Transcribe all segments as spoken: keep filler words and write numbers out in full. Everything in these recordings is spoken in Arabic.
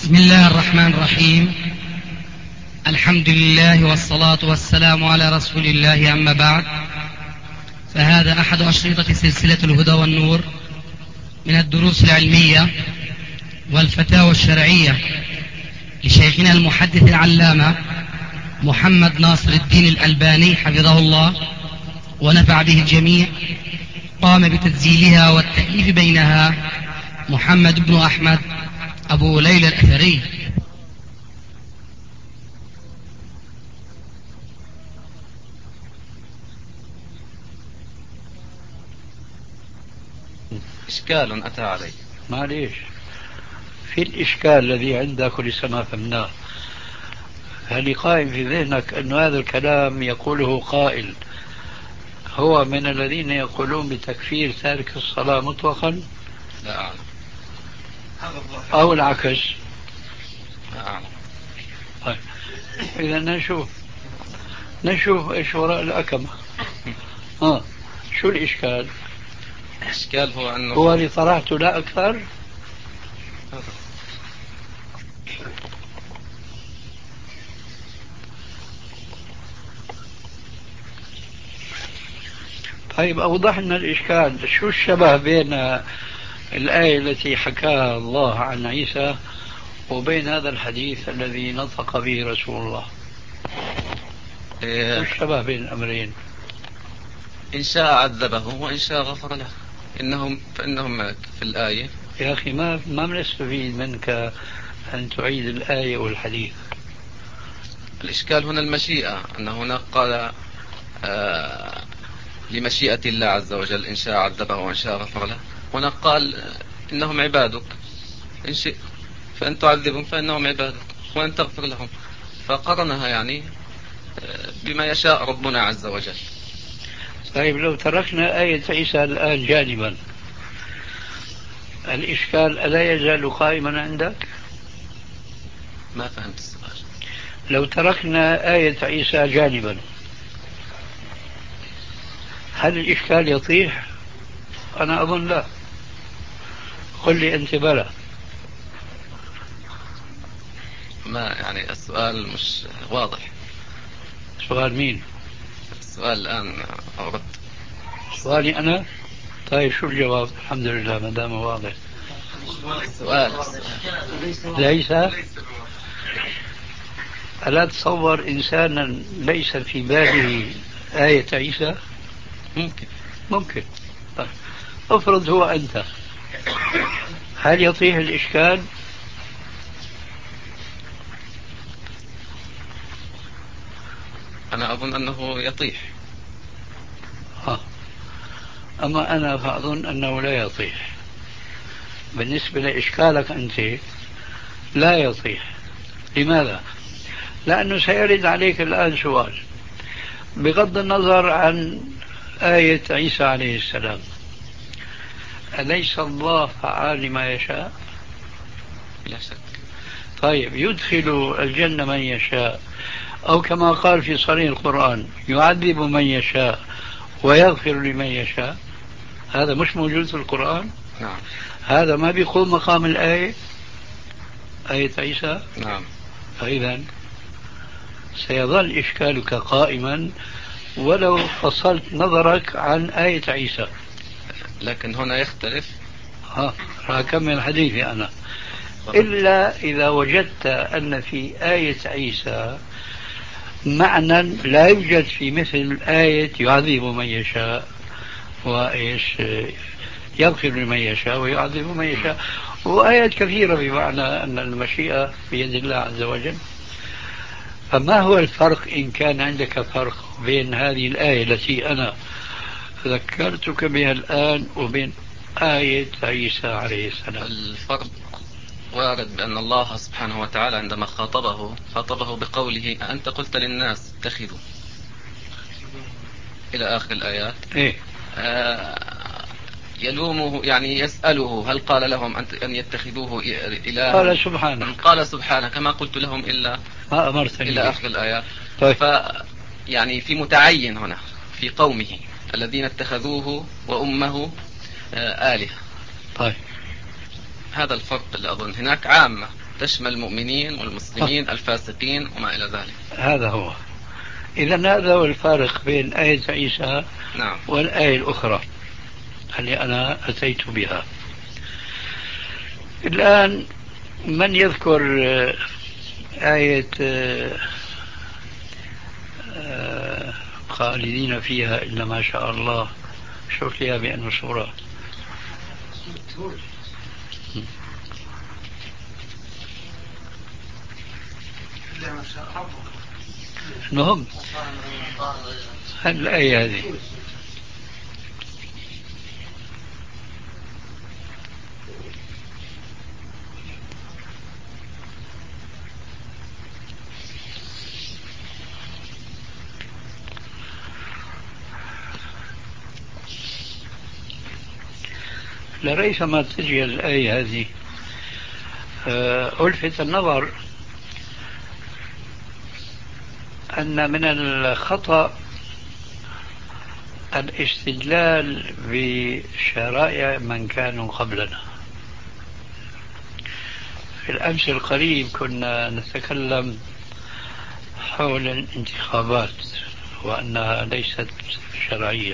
بسم الله الرحمن الرحيم. الحمد لله والصلاة والسلام على رسول الله، أما بعد، فهذا أحد أشرطة سلسلة الهدى والنور من الدروس العلمية والفتاوى الشرعية لشيخنا المحدث العلامة محمد ناصر الدين الألباني حفظه الله ونفع به الجميع. قام بتسجيلها والتأليف بينها محمد بن أحمد أبو ليلى الأثري. إشكال أتى علي. معليش، في الإشكال الذي عندك لسه فهمناه، هل قائم في ذهنك أن هذا الكلام يقوله قائل هو من الذين يقولون بتكفير تارك الصلاة مطلقا؟ لا أعلم. أو العكس؟ لا أعلم. طيب، إذا نشوف نشوف إيش وراء الأكمة. آه. شو الإشكال؟ الإشكال هو أنه هو اللي طرحته لا أكثر. طيب، أوضح لنا الإشكال. شو الشبه بين الآية التي حكاها الله عن عيسى وبين هذا الحديث الذي نطق به رسول الله؟ إيه، شو الشبه بين الأمرين؟ إن شاء عذبه وإن شاء غفر له. إنهم فإنهم في الآية. يا أخي، ما ما بنستفيد منك أن تعيد الآية والحديث. الإشكال هنا المشيئة، أن هنا قال آه لمشيئة الله عز وجل إن شاء عذبه وإن شاء غفر له. هنا قال آه إنهم عبادك، إن شئت فأن تعذبهم فإنهم عبادك وأن تغفر لهم، فقرنها يعني آه بما يشاء ربنا عز وجل. طيب، لو تركنا آية عيسى الآن جانبا، الإشكال ألا يزال قائما عندك؟ ما فهمت السؤال. لو تركنا آية عيسى جانبا، هل الإشكال يطيح؟ أنا أظن لا. قل لي أنت بلى. ما يعني السؤال مش واضح. سؤال مين؟ السؤال الآن أردت. سؤالي أنا؟ طيب، شو الجواب؟ الحمد لله ما دام واضح. سؤال ليس. ألا تصور إنسانا ليس في باله آية عيسى؟ ممكن. ممكن. طيب، افرض هو أنت، هل يطيح الإشكال؟ أنا أظن أنه يطيح. ها. أما أنا فأظن أنه لا يطيح. بالنسبة لإشكالك أنت لا يطيح. لماذا؟ لأنه سيرد عليك الآن سؤال بغض النظر عن آية عيسى عليه السلام: أليس الله فعال لما يشاء؟ لا شك. طيب، يدخل الجنة من يشاء، أو كما قال في صريح القرآن: يعذب من يشاء ويغفر لمن يشاء. هذا مش موجود في القرآن. نعم. هذا ما بيقوم مقام الآية، آية عيسى. نعم. فإذا سيظل إشكالك قائما ولو فصلت نظرك عن آية عيسى. لكن هنا يختلف. ها، راح أكمل حديثي أنا. إلا إذا وجدت أن في آية عيسى معنى لا يوجد في مثل آية يعذب من يشاء وإيش يغفر لمن يشاء ويعذب من يشاء، وآيات كثيرة بمعنى أن المشيئة بيد الله عز وجل. فما هو الفرق إن كان عندك فرق بين هذه الآية التي أنا ذكرتك بها الآن وبين آية عيسى عليه السلام؟ الفرق وارد بأن الله سبحانه وتعالى عندما خاطبه خاطبه بقوله أنت قلت للناس اتخذوا إلى آخر الآيات. إيه؟ آه يلومه، يعني يسأله هل قال لهم أن يتخذوه إلها؟ قال سبحانه. قال سبحانه كما قلت لهم إلا ما أمرتني إلى آخر الآيات. طيب. ف يعني في متعين هنا في قومه الذين اتخذوه وأمه آه آلهة. طيب، هذا الفرق اللي أظن. هناك عامة تشمل المؤمنين والمسلمين الفاسقين وما إلى ذلك. هذا هو. إذا هذا هو الفارق بين آية عيسى نعم. والآية الأخرى اللي أنا أتيت بها. الآن من يذكر آية خالدين فيها إلا ما شاء الله؟ شوف لي بأنه سورة. المهم الآية هذه لريثما تجي الآية هذه ألفت النظر أن من الخطأ الاستدلال بشرائع من كانوا قبلنا. في الأمس القريب كنا نتكلم حول الانتخابات وأنها ليست شرعية،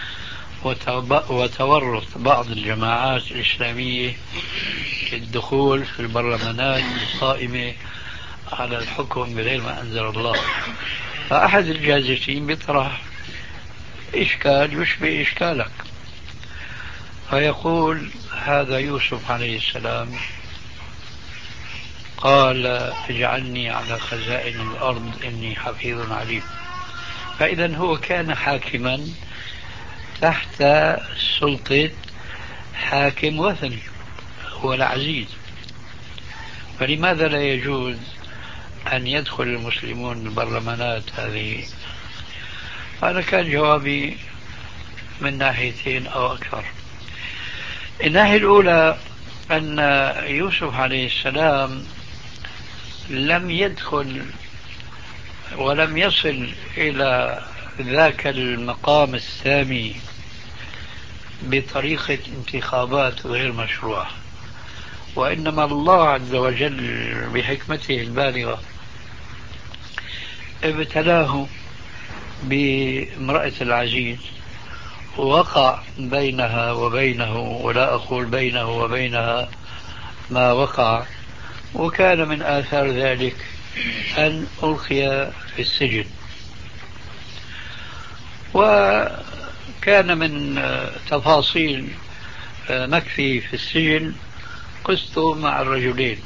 وتورط بعض الجماعات الإسلامية في الدخول في البرلمانات القائمة على الحكم بغير ما أنزل الله. فأحد الجازفين بيطرح إشكال يشبه إشكالك، فيقول هذا يوسف عليه السلام قال اجعلني على خزائن الأرض إني حفيظ عليم. فإذا هو كان حاكما تحت سلطة حاكم وثني هو العزيز، فلماذا لا يجوز أن يدخل المسلمون البرلمانات هذه؟ هذا كان جوابي من ناحيتين أو أكثر. الناحية الأولى أن يوسف عليه السلام لم يدخل ولم يصل إلى ذاك المقام السامي بطريقة انتخابات غير مشروعة، وإنما الله عز وجل بحكمته البالغة ابتلاه بامرأة العزيز، وقع بينها وبينه، ولا أقول بينه وبينها ما وقع، وكان من آثار ذلك أن ألقي في السجن. وكان من تفاصيل مكفي في السجن قصت مع الرجلين،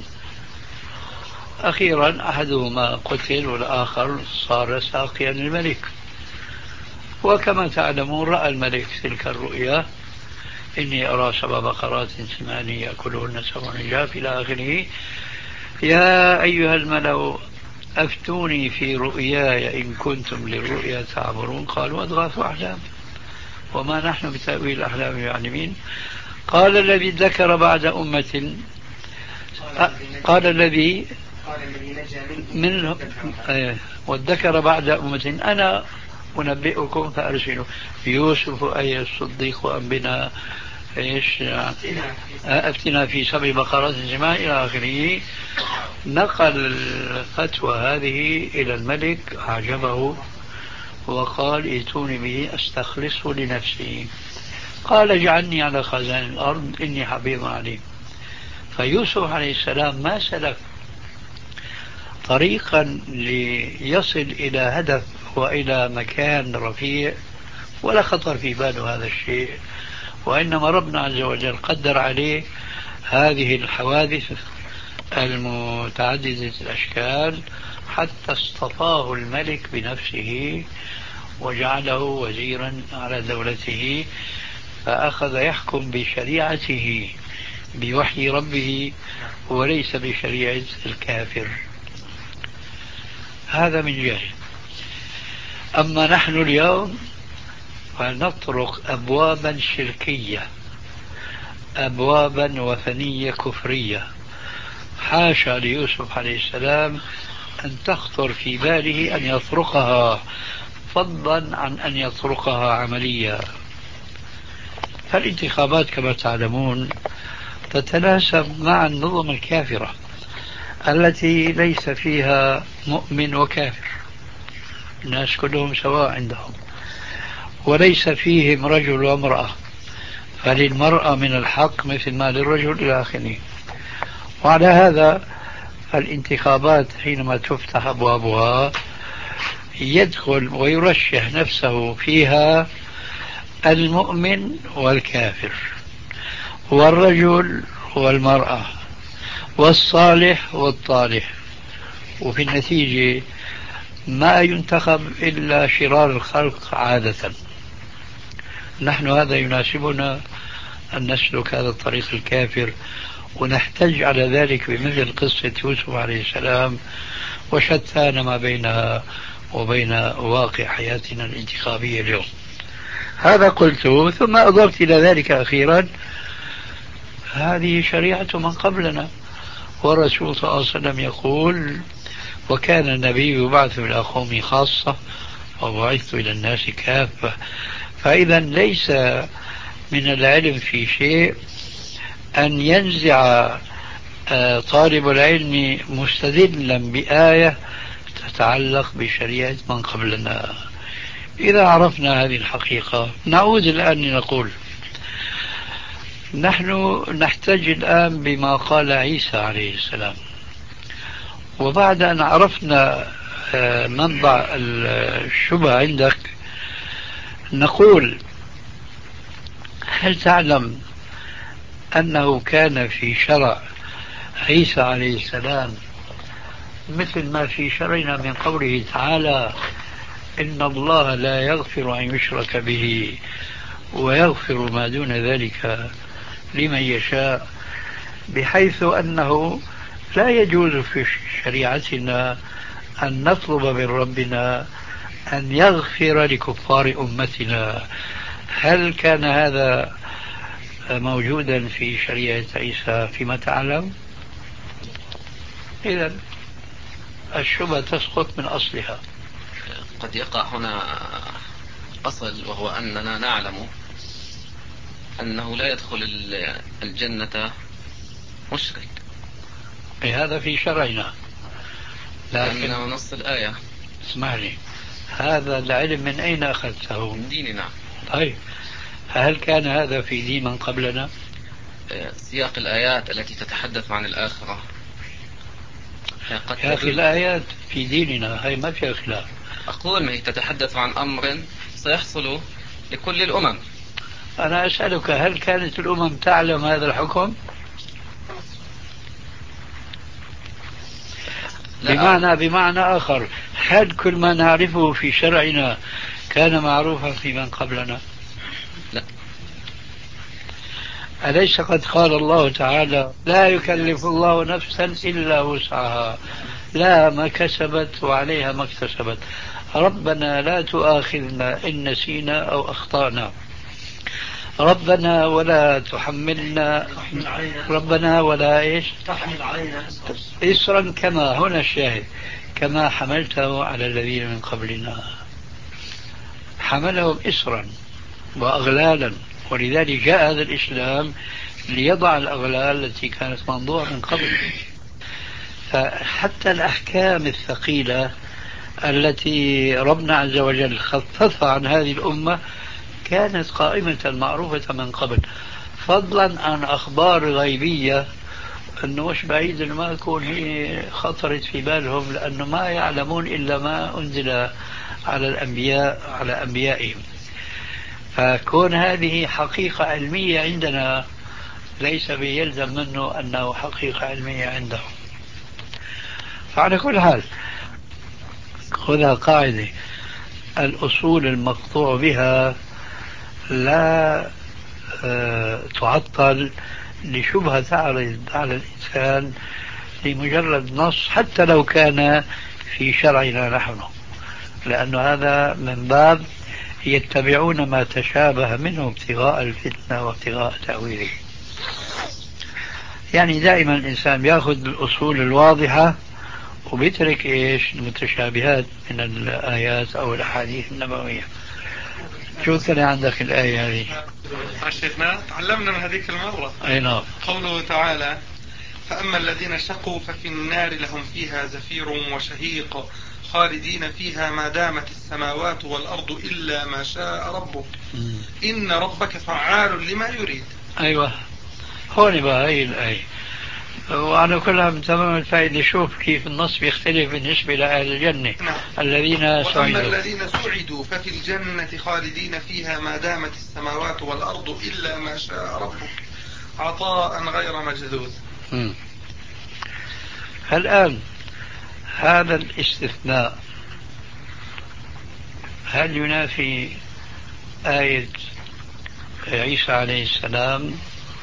أخيرا أحدهما قتل والآخر صار ساقيا للملك. وكما تعلمون رأى الملك تلك الرؤيا إني أرى سبع بقرات سمان يأكلهن سبع عجاف إلى آخره. يا أيها الملأ أفتوني في رؤياي إن كنتم للرؤيا تعبرون. قالوا أضغاث أحلام وما نحن بتأويل الأحلام بعلمين. قال الذي ذكر بعد أمة قال الذي من وذكر بعد أمة أنا أنبئكم فأرسلوا يوسف أي الصديق أنبنا إيش أفتنا في سبع بقرات سمان إلى آخره. نقل الفتوى هذه إلى الملك أعجبه وقال ائتوني به أستخلصه لنفسي. قال اجعلني على خزائن الأرض إني حفيظ عليم. فيوسف عليه السلام ما سلك طريقا ليصل إلى هدف وإلى مكان رفيع ولا خطر في باله هذا الشيء، وإنما ربنا عز وجل قدر عليه هذه الحوادث المتعددة الأشكال حتى اصطفاه الملك بنفسه وجعله وزيرا على دولته، فأخذ يحكم بشريعته بوحي ربه وليس بشريعة الكافر. هذا من جهة. أما نحن اليوم فنطرق أبوابا شركية، أبوابا وثنية كفرية، حاشا ليوسف عليه السلام أن تخطر في باله أن يطرقها، فضلا عن أن يطرقها عمليا. فالانتخابات كما تعلمون تتناسب مع النظم الكافرة التي ليس فيها مؤمن وكافر، الناس كلهم سواء عندهم، وليس فيهم رجل وامرأة، فللمرأة من الحق مثل ما للرجل إلى آخره. وعلى هذا الانتخابات حينما تفتح أبوابها يدخل ويرشح نفسه فيها المؤمن والكافر، والرجل والمرأة، والصالح والطالح، وفي النتيجة ما ينتخب إلا شرار الخلق عادة. نحن هذا يناسبنا أن نسلك هذا الطريق الكافر، ونحتج على ذلك بمثل قصة يوسف عليه السلام، وشتان ما بينها وبين واقع حياتنا الانتخابية اليوم. هذا قلت، ثم أضفت إلى ذلك أخيرا هذه شريعة من قبلنا، والرسول صلى الله عليه وسلم يقول: وكان النبي يبعث إلى قومه خاصة وبعثت إلى الناس كافة. فإذا ليس من العلم في شيء أن ينزع طالب العلم مستدلا بآية تتعلق بشريعة من قبلنا. إذا عرفنا هذه الحقيقة نعود الآن لنقول نحن نحتج الآن بما قال عيسى عليه السلام، وبعد أن عرفنا منبع الشبهة عندك نقول: هل تعلم أنه كان في شرع عيسى عليه السلام مثل ما في شرعنا من قوله تعالى: إن الله لا يغفر أن يشرك به ويغفر ما دون ذلك لمن يشاء، بحيث أنه لا يجوز في شريعتنا أن نطلب من ربنا أن يغفر لكفار أمتنا. هل كان هذا موجودا في شريعة عيسى فيما تعلم؟ إذن الشبهة تسقط من أصلها. قد يقع هنا أصل، وهو أننا نعلم أنه لا يدخل الجنة مشرك، هذا في شرعنا، لكن نص الآية. اسمعني، هذا العلم من أين أخذته؟ من ديننا. طيب، هل كان هذا في دين من قبلنا؟ سياق الآيات التي تتحدث عن الآخرة يا أخي الآيات في ديننا هي ما فيها خلاف. أقول ما هي تتحدث عن أمر سيحصل لكل الأمم. أنا أسألك: هل كانت الأمم تعلم هذا الحكم؟ بمعنى بمعنى آخر، هل كل ما نعرفه في شرعنا كان معروفا في من قبلنا؟ لا. أليس قد قال الله تعالى: لا يكلف الله نفسا إلا وسعها، لا ما كسبت وعليها ما اكتسبت، ربنا لا تؤاخذنا إن نسينا أو أخطأنا، ربنا ولا تحملنا، ربنا ولا إيش تحمل علينا إسرا، كما هنا الشاهد كما حملته على الذين من قبلنا. حملهم إسرا وأغلالا، ولذلك جاء هذا الإسلام ليضع الأغلال التي كانت منضوعة من قبل. فحتى الأحكام الثقيلة التي ربنا عز وجل خففها عن هذه الأمة كانت قائمة معروفة من قبل، فضلا عن أخبار غيبية أنه مش بعيد أن ما تكون هي خطرت في بالهم، لأنه ما يعلمون إلا ما أنزل على الأنبياء على أنبيائهم. فكون هذه حقيقة علمية عندنا ليس بيلزم منه أنه حقيقة علمية عندهم. فعلى كل حال خذها قاعدة: الأصول المقطوع بها لا تعطل لشبهة تعرض على الإنسان لمجرد نص حتى لو كان في شرعنا نحن، لأن هذا من باب يتبعون ما تشابه منه ابتغاء الفتنة وابتغاء تأويله. يعني دائما الإنسان يأخذ الأصول الواضحة وبيترك إيش المتشابهات من الآيات أو الأحاديث النبوية. شو كان عندك الآية هذه؟ شيخنا تعلمنا من هذيك المرة. أي نعم. قوله تعالى: فأما الذين شقوا ففي النار لهم فيها زفير وشهيق خالدين فيها ما دامت السماوات والأرض إلا ما شاء ربك إن ربك فعال لما يريد. أيوة، هون بقى هي الآية. وعلى كلها من تمام الفائدة. شوف كيف النص بيختلف بالنسبة لأهل الجنة. نعم. الذين وأما سعدوا الذين سعدوا ففي الجنة خالدين فيها ما دامت السماوات والأرض إلا ما شاء ربك عطاء غير مجذوذ. الآن هذا الاستثناء هل ينافي آية عيسى عليه السلام؟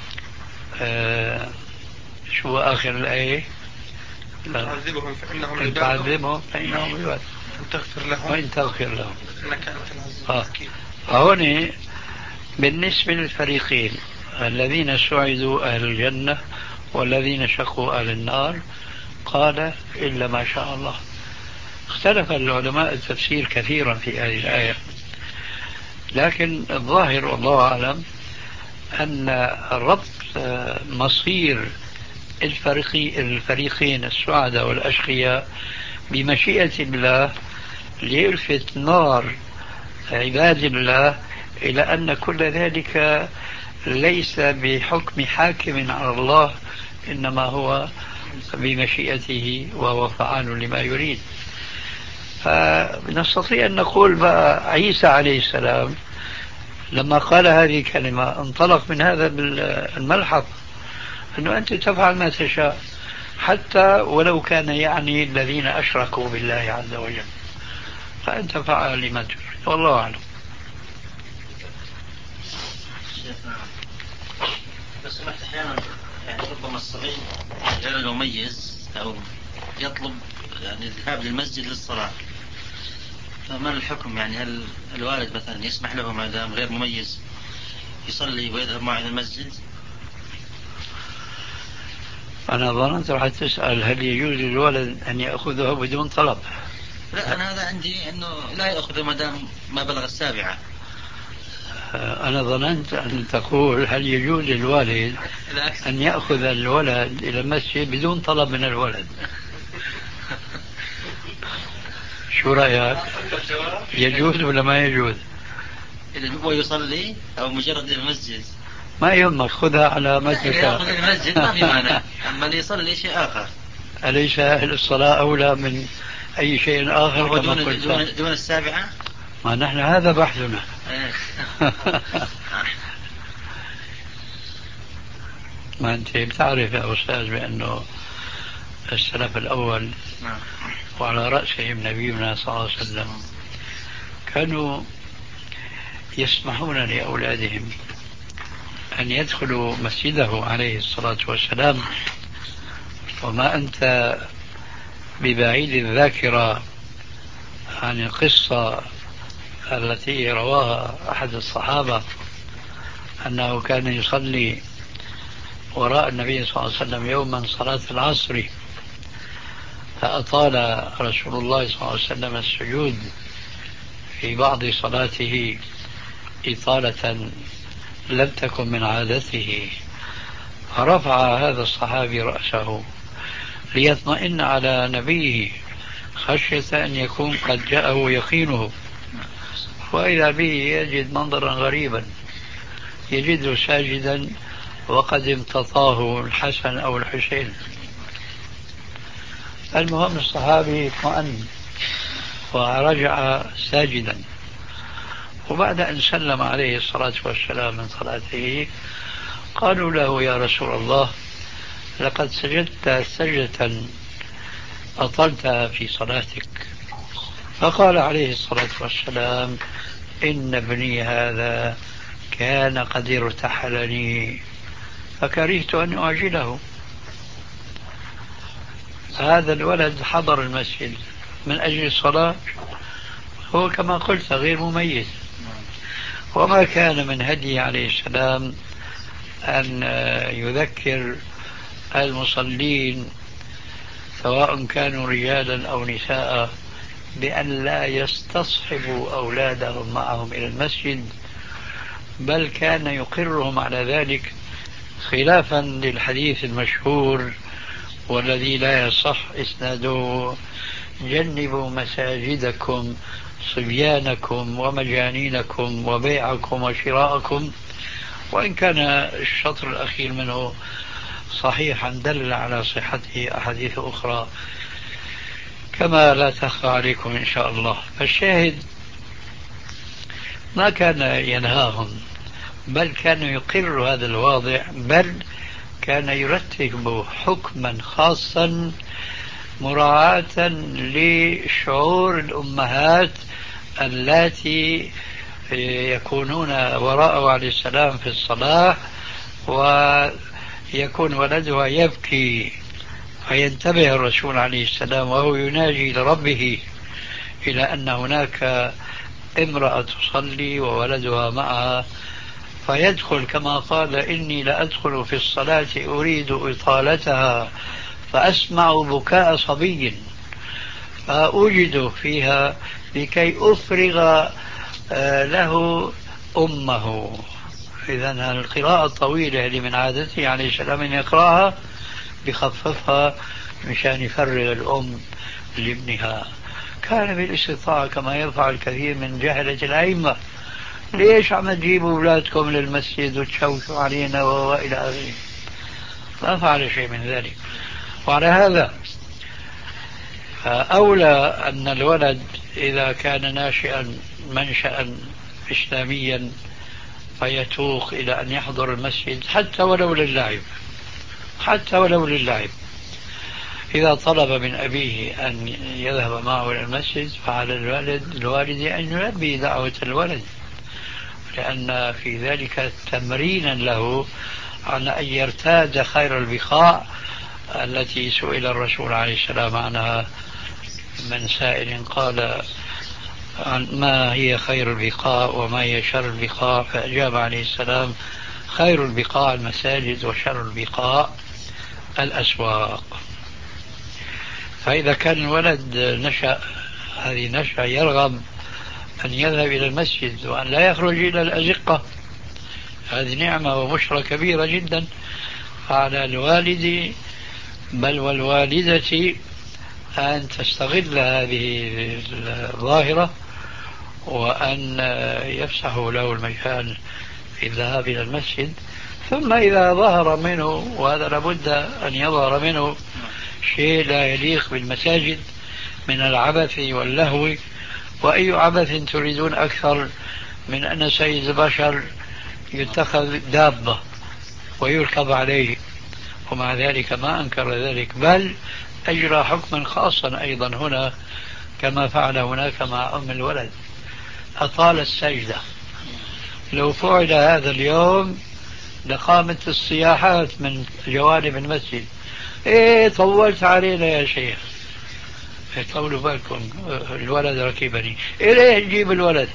آه شو آخر الآية؟ تعذبهم فإنهم إن تعذبهم فإنهم عباد وإن تغفر لهم وإن تغفر لهم إنك أنت العزيز آه. الحكيم. فهون بالنسبة للفريقين الذين سعدوا أهل الجنة والذين شقوا أهل النار قال إلا ما شاء الله. اختلف العلماء التفسير كثيرا في هذه الآية، لكن الظاهر والله أعلم أن ربط مصير الفريقين السعداء والأشقياء بمشيئة الله ليلفت نار عباد الله إلى أن كل ذلك ليس بحكم حاكم على الله، إنما هو بمشيئته وهو فعال لما يريد. فنستطيع أن نقول بقى عيسى عليه السلام لما قال هذه الكلمة انطلق من هذا الملحظ أنه أنت تفعل ما تشاء حتى ولو كان يعني الذين أشركوا بالله عز وجل، فأنت فعل لما تريد والله أعلم. بس سمعت أحيانا يعني ربما الصغير غير المميز أو يطلب يعني الذهاب للمسجد للصلاة، فما الحكم؟ يعني هل الوالد مثلا يسمح له ما دام غير مميز يصلي ويذهب معه إلى المسجد؟ أنا ظننت راح تسأل هل يجوز للولد أن يأخذه بدون طلب. لا، أنا هذا عندي أنه لا يأخذه ما دام ما بلغ السابعة. أنا ظننت أن تقول هل يجوز للوالد أن يأخذ الولد إلى المسجد بدون طلب من الولد. شو رأيك؟ يجوز ولا ما يجوز؟ إذا هو يصلي أو مجرد المسجد ما يهمك، خذها على ما تشاء. يأخذ المسجد ما في مانع، أما اللي يصلي شيء آخر. أليس أهل الصلاة أولى من أي شيء آخر كما دون, قلت؟ دون, دون السابعة. ما نحن هذا بحثنا. ما أنت بتعرف يا أستاذ بأنه السلف الأول وعلى رأسهم نبينا صلى الله عليه وسلم كانوا يسمحون لأولادهم أن يدخلوا مسجده عليه الصلاة والسلام. وما أنت ببعيد الذاكرة عن القصة التي رواها أحد الصحابة أنه كان يصلي وراء النبي صلى الله عليه وسلم يوما صلاة العصر، فأطال رسول الله صلى الله عليه وسلم السجود في بعض صلاته إطالة لم تكن من عادته، فرفع هذا الصحابي رأسه ليطمئن على نبيه خشية أن يكون قد جاءه يقينه، وإذا به يجد منظرا غريبا، يجده ساجدا وقد امتطاه الحسن أو الحسين. المهم الصحابي اطمأن ورجع ساجدا، وبعد أن سلم عليه الصلاة والسلام من صلاته قالوا له يا رسول الله لقد سجدت سجدة أطلتها في صلاتك، فقال عليه الصلاة والسلام إن ابني هذا كان قد ارتحلني فكرهت أن أعجله. هذا الولد حضر المسجد من أجل الصلاة، هو كما قلت غير مميز، وما كان من هدي عليه السلام أن يذكر المصلين سواء كانوا رجالا أو نساء بأن لا يستصحبوا أولادهم معهم إلى المسجد، بل كان يقرهم على ذلك خلافا للحديث المشهور والذي لا يصح إسناده جنبوا مساجدكم صبيانكم ومجانينكم وبيعكم وشراءكم، وإن كان الشطر الأخير منه صحيحا دل على صحته أحاديث أخرى كما لا تخفى عليكم إن شاء الله. فالشاهد ما كان ينهاهم، بل كان يقر هذا الواضع، بل كان يرتب حكما خاصا مراعاة لشعور الأمهات اللاتي يكونون وراءه عليه السلام في الصلاة ويكون ولدها يبكي، فينتبه الرسول عليه السلام وهو يناجي لربه إلى أن هناك امرأة تصلي وولدها معها، فيدخل كما قال إني لأدخل في الصلاة أريد إطالتها فأسمع بكاء صبي فأوجد فيها لكي أفرغ له أمه. إذن القراءة الطويلة اللي من عادته عليه السلام أن يقرأها بخففها مشان يفرغ الأم لابنها. كان بالاستطاعة كما يفعل الكثير من جهلة الأئمة، ليش عم تجيبوا أولادكم للمسجد وتشوشوا علينا وإلى آخره، ما فعل شيء من ذلك. وعلى هذا أولى أن الولد إذا كان ناشئا منشأ إسلاميا فيتوق إلى أن يحضر المسجد حتى ولو للعب، حتى ولو للعب. إذا طلب من أبيه أن يذهب معه إلى المسجد فعلى الوالد الوالد أن يلبي دعوة الولد، لأن في ذلك تمرينا له على أن يرتاد خير البقاع التي سئل الرسول عليه السلام عنها من سائل قال ما هي خير البقاع وما هي شر البقاع، فأجاب عليه السلام خير البقاع المساجد وشر البقاع الأسواق. فإذا كان الولد نشأ هذه نشأ يرغب أن يذهب إلى المسجد وأن لا يخرج إلى الأزقة، هذه نعمة وبشرى كبيرة جدا. فعلى الوالد بل والوالدة أن تستغل هذه الظاهرة وأن يفسحوا له المجال في الذهاب إلى المسجد. ثم إذا ظهر منه، وهذا لابد أن يظهر منه، شيء لا يليق بالمساجد من العبث واللهو، وأي عبث تريدون أكثر من أن سيد البشر يتخذ دابة ويركب عليه، ومع ذلك ما أنكر ذلك، بل أجرى حكما خاصا أيضا هنا كما فعل هناك مع أم الولد، أطال السجدة. لو فعل هذا اليوم لقامت الصياحات من جوانب المسجد، إيه طولت علينا يا شيخ، طولوا بالكم الولد ركبني، إيه ليه نجيب الولد؟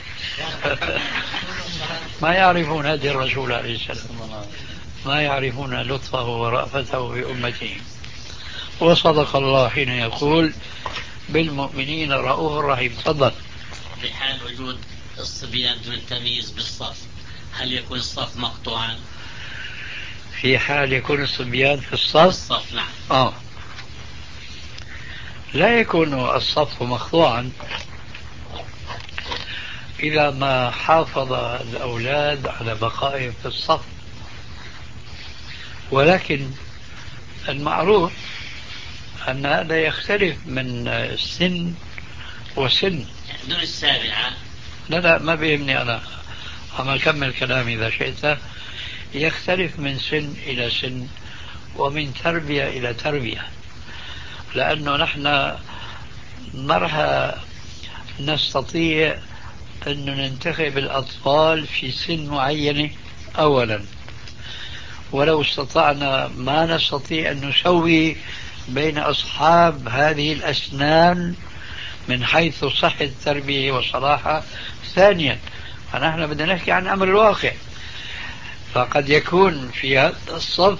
ما يعرفون هدي الرسول عليه السلام، ما يعرفون لطفه ورأفته بأمته. وصدق الله حين يقول بالمؤمنين رؤوف رحيم. تفضل. في حال وجود الصبيان دون التمييز بالصف، هل يكون الصف مقطوعا؟ في حال يكون الصبيان في الصف, الصف نعم. آه. لا يكون الصف مقطوعا إذا ما حافظ الأولاد على بقائهم في الصف، ولكن المعروف أن هذا يختلف من سن وسن. دون السابعة. لا لا ما بيهمني أنا، أما أكمل كلامي إذا شئت. يختلف من سن إلى سن ومن تربية إلى تربية، لأنه نحن مرة نستطيع أن ننتخب الأطفال في سن معينة أولا، ولو استطعنا ما نستطيع أن نسوي بين أصحاب هذه الأسنان من حيث صحة التربية وصلاحها ثانيا. فنحن بدنا نحكي عن أمر الواقع. فقد يكون في هذا الصف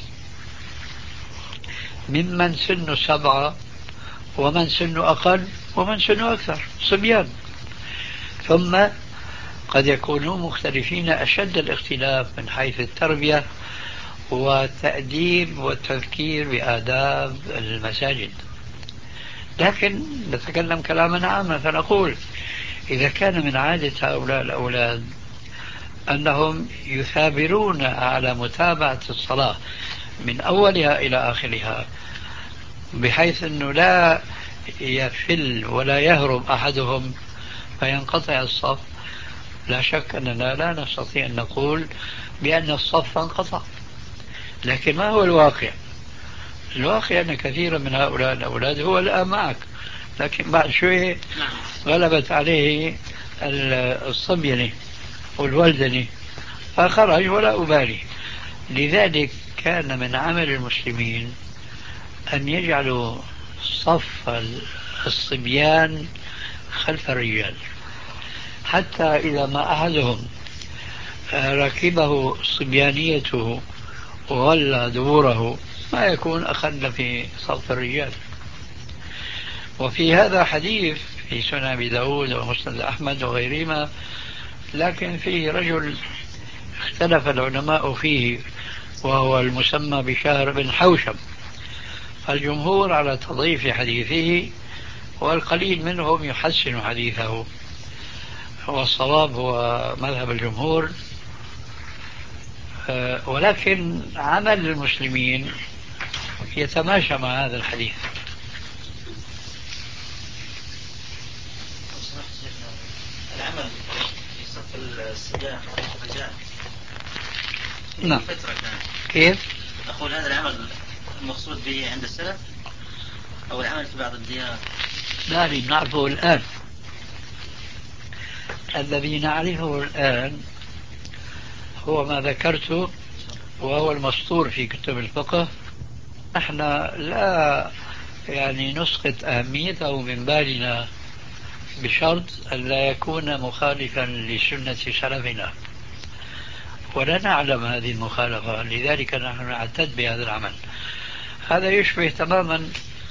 ممن سنه سبعة ومن سنه أقل ومن سنه أكثر صبيان، ثم قد يكونوا مختلفين أشد الاختلاف من حيث التربية وتأديب والتذكير بآداب المساجد. لكن نتكلم كلاما عاما فنقول إذا كان من عادة هؤلاء الأولاد أنهم يثابرون على متابعة الصلاة من أولها إلى آخرها بحيث أنه لا يفل ولا يهرب أحدهم فينقطع الصف، لا شك أننا لا نستطيع أن نقول بأن الصف انقطع. لكن ما هو الواقع؟ الواقع أن كثيرا من هؤلاء الأولاد هو الآن معك، لكن بعد شوية غلبت عليه الصبينة والولدنة فخرج ولا أبالي. لذلك كان من عمل المسلمين أن يجعلوا صف الصبيان خلف الرجال، حتى إذا ما أحدهم ركبه صبيانيته وولى دبوره ما يكون أخل في صف الرجال. وفي هذا حديث في سنن أبي داود ومسند أحمد وغيرهما، لكن فيه رجل اختلف العلماء فيه وهو المسمى بشهر بن حوشب. الجمهور على تضعيف حديثه والقليل منهم يحسن حديثه، والصواب هو مذهب الجمهور. ولكن عمل المسلمين يتماشى مع هذا الحديث. العمل في صف الصبيان الرجال نعم. فترة كان كيف؟ أقول هذا العمل المقصود به عند السلف أو العمل في بعض الديار؟ لا نعرفه الآن. الذي نعرفه الآن هو ما ذكرته وهو المسطور في كتب الفقه. نحن لا يعني نسقط أهميته من بالنا بشرط أن لا يكون مخالفا لسنة سلفنا، ولا نعلم هذه المخالفة، لذلك نحن نعتد بهذا العمل. هذا يشبه تماما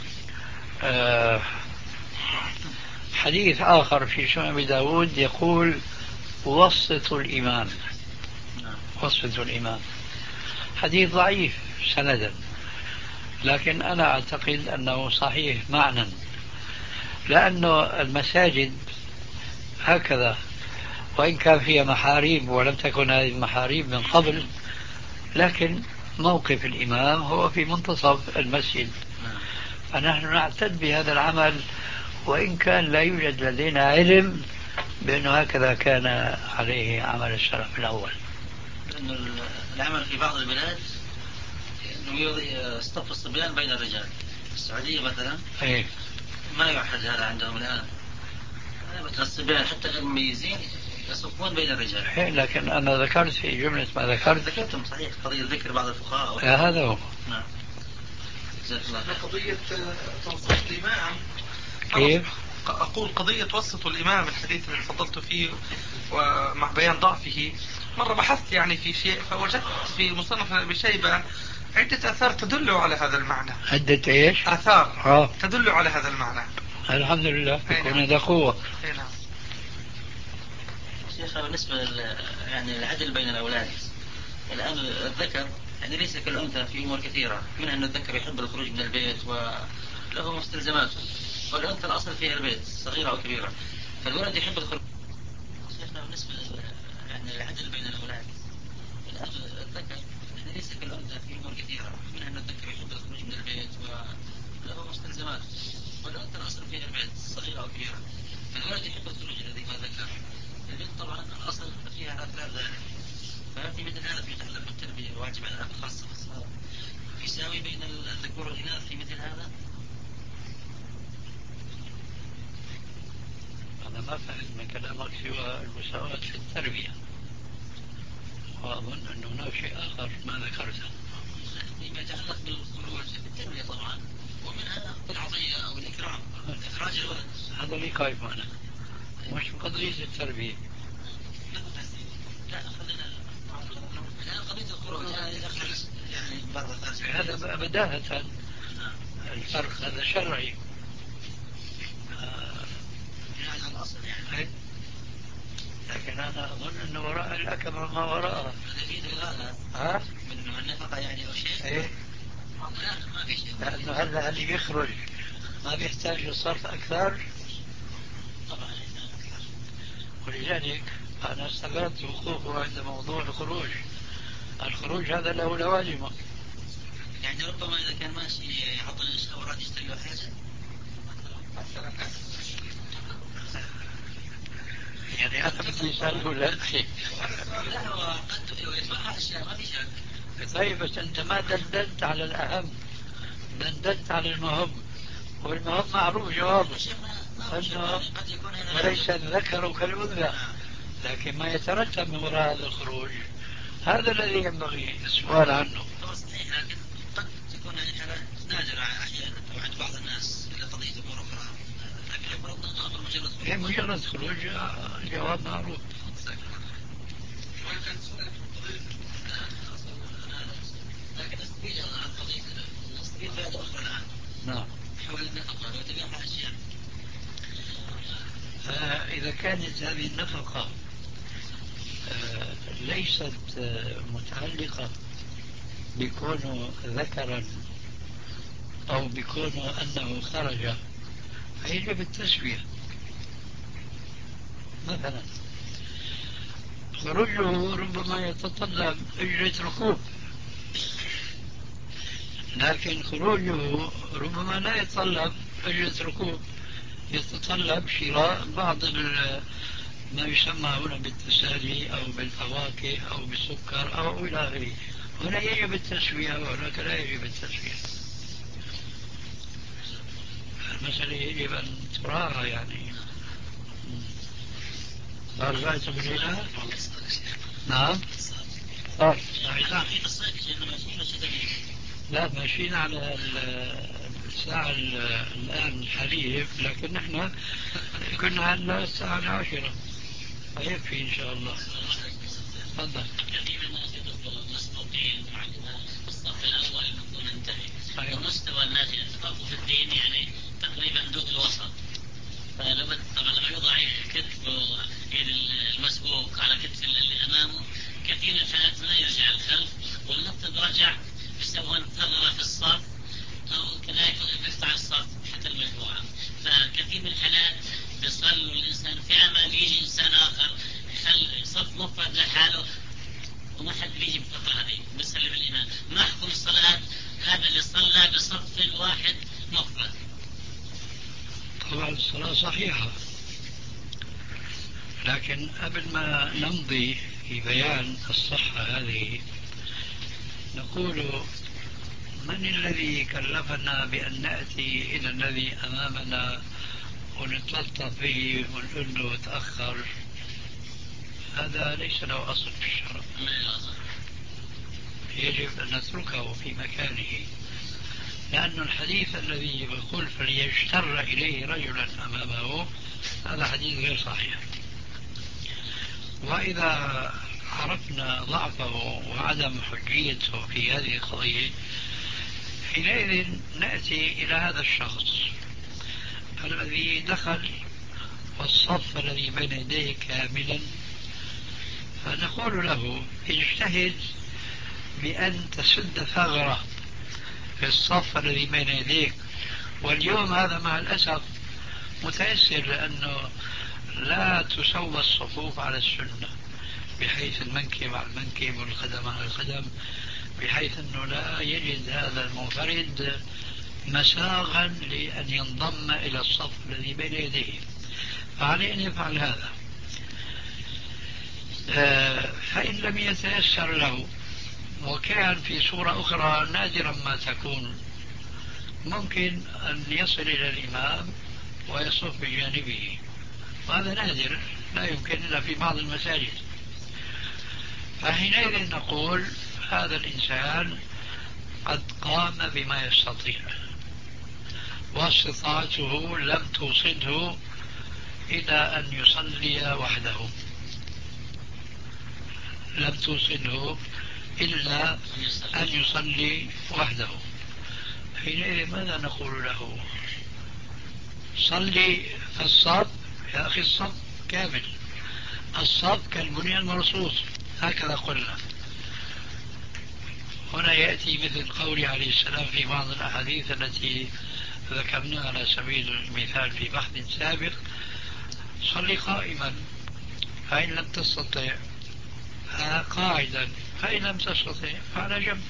حديث آخر في سنن أبي داود يقول وسط الإمام، وسط الإمام، حديث ضعيف سندا، لكن أنا أعتقد أنه صحيح معنى، لأنه المساجد هكذا وإن كان فيها محاريب ولم تكن هذه المحاريب من قبل، لكن موقف الإمام هو في منتصف المسجد، فنحن نعتد بهذا العمل وإن كان لا يوجد لدينا علم بأنه هكذا كان عليه عمل السلف الأول. لأن العمل في بعض البلاد أنه يصطف الصبيان بين الرجال. السعودية مثلا إيه؟ ما يوحد هذا عندهم الآن، مثل الصبيان حتى غير مميزين يصفون بين الرجال. إيه، لكن أنا ذكرت في جملة ما ذكرت ذكرتم صحيح قضية ذكر بعض الفقهاء. هذا هو. نعم. قضية توسط الإمام. كيف؟ أقول قضية وسط الإمام الحديث اللي فضلت فيه ومع بيان ضعفه، مرة بحثت يعني في شيء فوجدت في مصنف أبي شيبة عدة آثار تدل على هذا المعنى. عدة إيش؟ آثار آه. تدل على هذا المعنى. الحمد لله يكون هذا قوة. نعم. شيخ بالنسبة يعني العدل بين الأولاد الآن، الذكر يعني ليس كالأنثى في أمور كثيرة، منها أن الذكر يحب الخروج من البيت وله مستلزماته، والأنثى الأصل فيها البيت صغيرة أو كبيرة، فالولد يحب الخروج. شيخنا بالنسبة يعني العدل بين الأولاد الآن، الذكر يعني ليس كالأنثى في أمور كثيرة، منها أن الذكر يحب الخروج من البيت وله مستلزماته، والأنثى الأصل فيها البيت صغيرة أو كبيرة، فالولد يحب الخروج الذي ما ذكر. البنت طبعا الأصل فيها آثار ذلك، ففي مثل هذا في يتعلق بالتربية واجب على الأب خاصة في الصغار، يساوي بين الذكور والإناث في مثل هذا؟ أنا ما فهم من كلامك سوى المساواة في التربية، وأظن أن هناك شيء آخر ما ذكرته فيما يتعلق بالخروج بالتربية طبعا، ومنها بالعطية أو الإكرام، إخراج الولد. هذا اللي خايف معنا، مش قضية التربية. لا خلينا الآن قضية الخروج يعني برا خارج هذا بداهة الفرق هذا شرعي. بناء على الأصل يعني. لكن أنا أظن أن وراء الأكمة ما وراءها. ها؟ من النفقة يعني أو شيء؟ إيه؟ لا ما في شيء. لأنه هلا اللي بيخرج ما بيحتاج لصرف أكثر. طبعا. ولذلك أنا استغربت وقوفه عند موضوع الخروج. الخروج هذا له لوازمه. يعني ربما إذا كان ماشي يحط الأوراد يشتري له حاجة يعني أنا بدي أسأله لا شيء. لا هو قد يدفعها أشياء ما في شك. طيب بس أنت ما دندنت على الأهم، دندنت على المهم، والمهم معروف جوابه أنه وليس الذكر كالأنثى، لكن ما يترتب من وراء هذا الخروج هذا الذي ينبغي السؤال عنه. صحيح، لكن قد تكون هذه الحالات نادرة أحيانا أو عند بعض الناس إلى قضية أمور أخرى، لكن يفرضنا أمر مجرد خروج. هي مجرد خروج الجواب معروف. لكن استفيد عن قضية استفيد فائدة أخرى الآن. نعم. حول النفقة لو تبيعها أشياء. إذا كانت هذه النفقة ليست متعلقة بكونه ذكرا أو بكونه أنه خرج فيجب التسوية. مثلا خروجه ربما يتطلب أجرة ركوب، لكن خروجه ربما لا يتطلب أجرة ركوب، يتطلب شراء بعض ما يسمى هنا بالتسالي أو بالفواكه أو بالسكر أو إلى آخره. هنا يجب التسوية وهناك لا يجب التسوية. المسألة يجب أن تراعى يعني. صار رأيت بالإله؟ نعم صار. لا ماشيين على الساعة الآن الحالية، لكن نحن كنا هلا الساعة العاشرة فيكفي إن شاء الله. تفضل. كثير من الناس يدخلون مسبوقين مع الصف الأول يكون انتهي. ومستوى الناس يتفقوا في الدين يعني تقريبا دون الوسط. فلما طبعا لما يوضع كتف يد المسبوق على كتف اللي أمامه كثير من الحالات ما يرجع الخلف، والنقطة رجع يسوون ثغرة في الصف أو كذلك يفتح الصف حتى المجموعة. فكثير من الحالات بيصلوا الإنسان في أمام يجي إنسان آخر يخلي صف مفرد لحاله وما حد بيجي بالفترة هذه بيسلم الإمام. ما حكم الصلاة هذا اللي صلى بصف واحد مفرد؟ طبعا الصلاة صحيحة، لكن قبل ما نمضي في بيان الصحة هذه نقول من الذي كلفنا بأن نأتي إلى الذي أمامنا ونتلطف به ونقول له تأخر؟ هذا ليس له أصل في الشرع، يجب أن نتركه في مكانه، لأن الحديث الذي يقول فليجتر إليه رجلا أمامه هذا حديث غير صحيح. وإذا عرفنا ضعفه وعدم حجيته في هذه القضية حينئذ نأتي إلى هذا الشخص الذي دخل والصف الذي بين يديه كاملا، فنقول له اجتهد بأن تسد ثغرة في الصف الذي بين يديك. واليوم هذا مع الأسف متيسر، لأنه لا تسوى الصفوف على السنة بحيث المنكب على المنكب والقدم على القدم، بحيث أنه لا يجد هذا المنفرد مساغا لأن ينضم إلى الصف الذي بين يديه، فعليه أن يفعل هذا. فإن لم يتيسر له وكان في صورة أخرى نادرا ما تكون ممكن أن يصل إلى الإمام ويصف بجانبه، وهذا نادر لا يمكن إلا في بعض المساجد. فحينئذ نقول هذا الإنسان قد قام بما يستطيع واستطاعته لم توصله إلى أن يصلي وحده، لم توصله إلا أن يصلي وحده. حينئذ ماذا نقول له؟ صلي في الصف يا أخي، الصف كامل، الصف كالبنيان المرصوص هكذا قلنا. هنا يأتي مثل قوله عليه السلام في بعض الأحاديث التي ذكرناها على سبيل المثال في بحث سابق: صل قائما فإن لم تستطع قاعدا فإن لم تستطع فعلى جنب.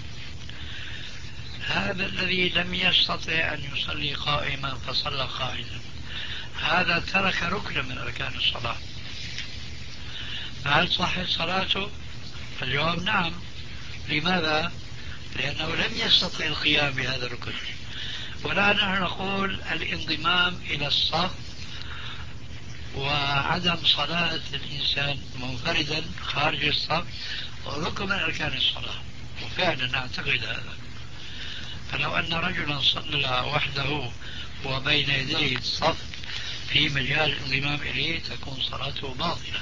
هذا الذي لم يستطع أن يصلي قائما فصلى قاعدا، هذا ترك ركنا من أركان الصلاة، فهل صحت صلاته؟ الجواب نعم. لماذا؟ لأنه لم يستطع القيام بهذا الركن. ولا نحن نقول الانضمام إلى الصف وعدم صلاة الإنسان منفردا خارج الصف ركن من أركان الصلاة، وفعلا نعتقد هذا. فلو أن رجلا صلى وحده وبين يديه الصف في مجال الانضمام إليه تكون صلاته باطلة.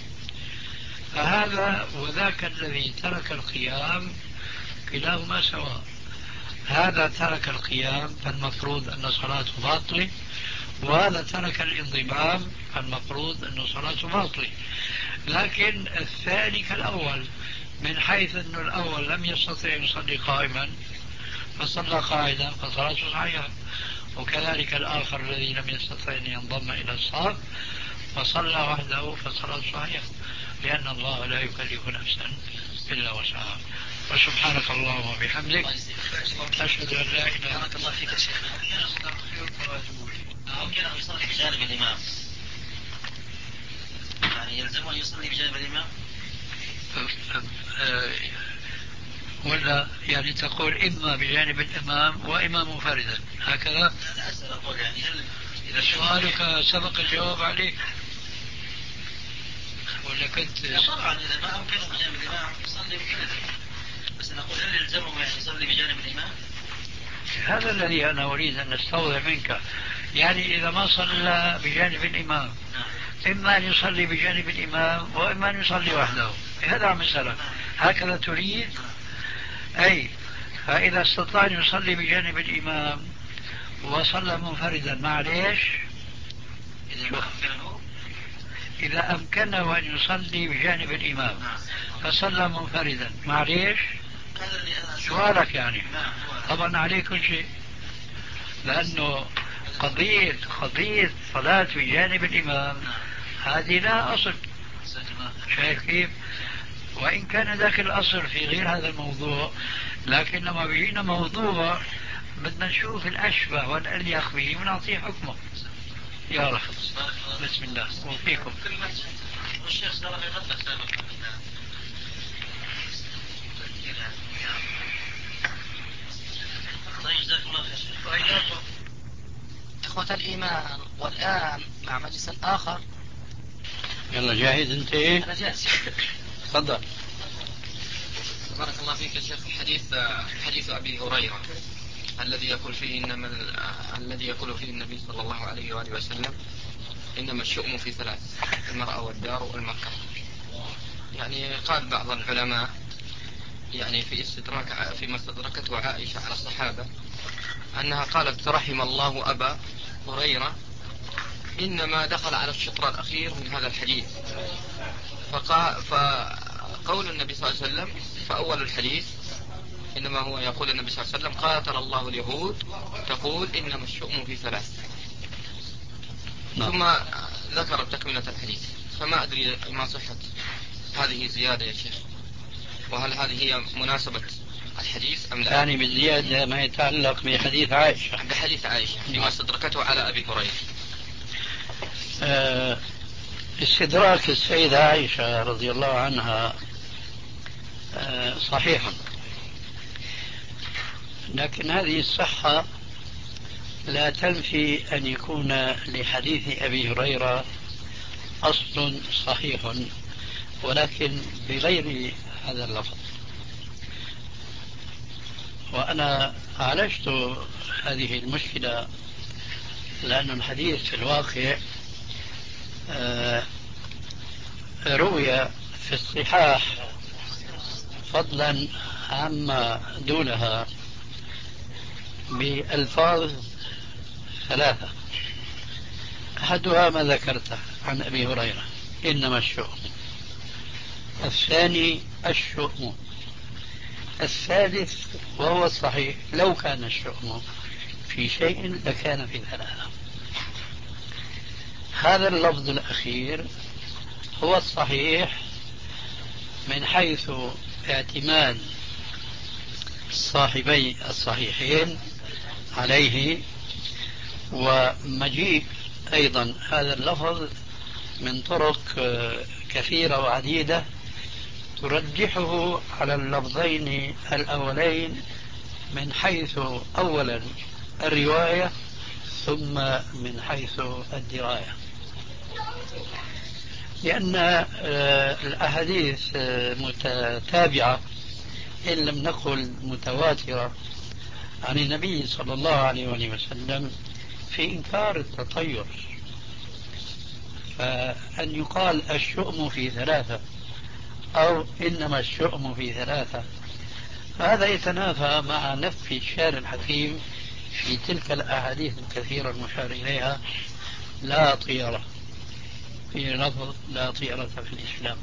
فهذا وذاك الذي ترك القيام كلاهما سواء. هذا ترك القيام فالمفروض أن صلاته باطلة، وهذا ترك الانضمام فالمفروض أن صلاته باطلة. لكن الثاني كالأول من حيث أن الأول لم يستطع أن يصلي قائما فصلى قاعدا فصلاته صحيحة، وكذلك الآخر الذي لم يستطع أن ينضم إلى الصف فصلى وحده فصلاته صحيحة، لأن الله لا يكلف نفسا إلا وسعها. وسبحانك اللهم وبحمدك أشهد أن لا إله إلا الله فيك شيخ. ممكن أن يصلي بجانب الإمام، يعني يلزم أن يصلي بجانب الإمام ولا يعني تقول إما بجانب الإمام وإما منفردا هكذا؟ لا أسأل أقول يعني هل إذا سؤالك سبق الجواب عليه ولا كنت؟ طبعا إذا ما أمكنه بجانب الإمام يصلي بجانب، بس نقول هل يلزمه يعني يصلي بجانب الإمام؟ هذا الذي أنا أريد أن أستوضح منك. يعني إذا ما صلى بجانب الإمام إما أن يصلي بجانب الإمام وإما أن يصلي وحده، هذا مسألة هكذا تريد؟ أي فإذا استطاع أن يصلي بجانب الإمام وصلى منفردا معليش، إذا أمكنه أن يصلي بجانب الإمام فصلى منفردا معليش سؤالك يعني. طبعا عليه كل شيء، لأنه قضية قضية صلاة بجانب الإمام هذه لا أصل. شايف كيف؟ وإن كان ذاك الأصل في غير هذا الموضوع، لكن لما بيجينا موضوع بدنا نشوف الأشبه والأليق به ونعطيه حكمه. يا رب بسم الله وفيكم. والشيخ صار في غضب سابقا. طيب جزاك الله خير. إخوة الإيمان، والآن مع مجلس آخر. يلا جاهز أنت؟ إيه أنا جاهز. تفضل. بارك الله فيك يا شيخ. حديث حديث أبي هريرة الذي يقول فيه إنما الذي يقول فيه النبي صلى الله عليه وآله وسلم إنما الشؤم في ثلاث: المرأة والدار والمكة. يعني قال بعض العلماء يعني في استدراك فيما استدركته عائشة على الصحابة أنها قالت رحم الله أبا هريرة إنما دخل على الشطر الأخير من هذا الحديث. فقول النبي صلى الله عليه وسلم فأول الحديث إنما هو يقول النبي صلى الله عليه وسلم قاتل الله اليهود تقول إنما الشؤم في ثلاث، ثم ذكر تكملة الحديث. فما أدري ما صحة هذه الزيادة يا شيخ، وهل هذه هي مناسبة الحديث أم لا؟ يعني بالزيادة ما يتعلق بحديث عائشة. بحديث عائشة فيما استدركته على أبي هريرة. أه استدراك السيدة عائشة رضي الله عنها أه صحيح، لكن هذه الصحة لا تنفي أن يكون لحديث أبي هريرة أصل صحيح، ولكن بغير هذا اللفظ. وأنا عالجت هذه المشكلة لأن الحديث في الواقع روي في الصحاح فضلا عما دونها بألفاظ ثلاثة، أحدها ما ذكرته عن أبي هريرة إنما الشؤم، الثاني الشؤم، الثالث وهو الصحيح لو كان الشؤم في شيء لكان في ثلاثة. هذا اللفظ الأخير هو الصحيح من حيث اعتماد صاحبي الصحيحين عليه، ومجيء أيضا هذا اللفظ من طرق كثيرة وعديدة ترجحه على اللفظين الأولين من حيث أولا الرواية ثم من حيث الدراية، لأن الأحاديث متتابعة إن لم نقل متواترة عن النبي صلى الله عليه وسلم في إنكار التطير. فأن يقال الشؤم في ثلاثة أو إنما الشؤم في ثلاثة، هذا يتنافى مع نفي الشارع الحكيم في تلك الأحاديث الكثيرة المشار إليها لا طيرة، في لفظ لا طيرة في الإسلام.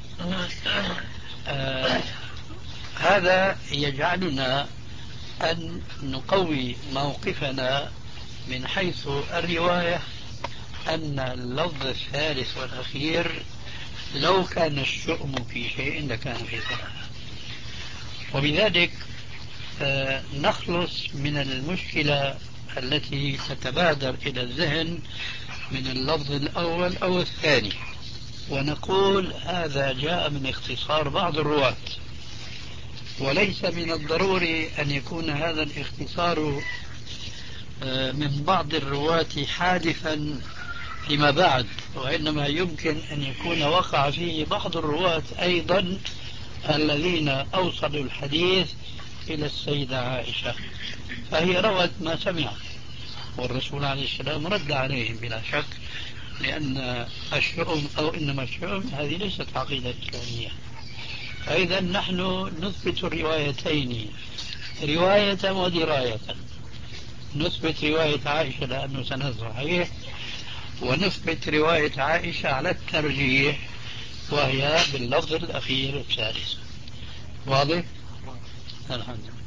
آه هذا يجعلنا أن نقوي موقفنا من حيث الرواية أن اللفظ الثالث والأخير لو كان الشؤم في شيء لكان في ثلاثة، وبذلك آه نخلص من المشكلة التي تتبادر إلى الذهن من اللفظ الأول أو الثاني، ونقول هذا جاء من اختصار بعض الرواة، وليس من الضروري أن يكون هذا الاختصار من بعض الرواة حادثا فيما بعد، وإنما يمكن أن يكون وقع فيه بعض الرواة أيضا الذين أوصلوا الحديث إلى السيدة عائشة، فهي روت ما سمعت، والرسول عليه السلام رد عليهم بلا شك، لأن الشؤم أو إنما الشؤم هذه ليست عقيدة إسلامية. فإذا نحن نثبت الروايتين رواية ودراية، نثبت رواية عائشة لأنه سند صحيح، ونثبت رواية عائشة على الترجيح وهي باللفظ الأخير الثالث. واضح؟ الحمد لله.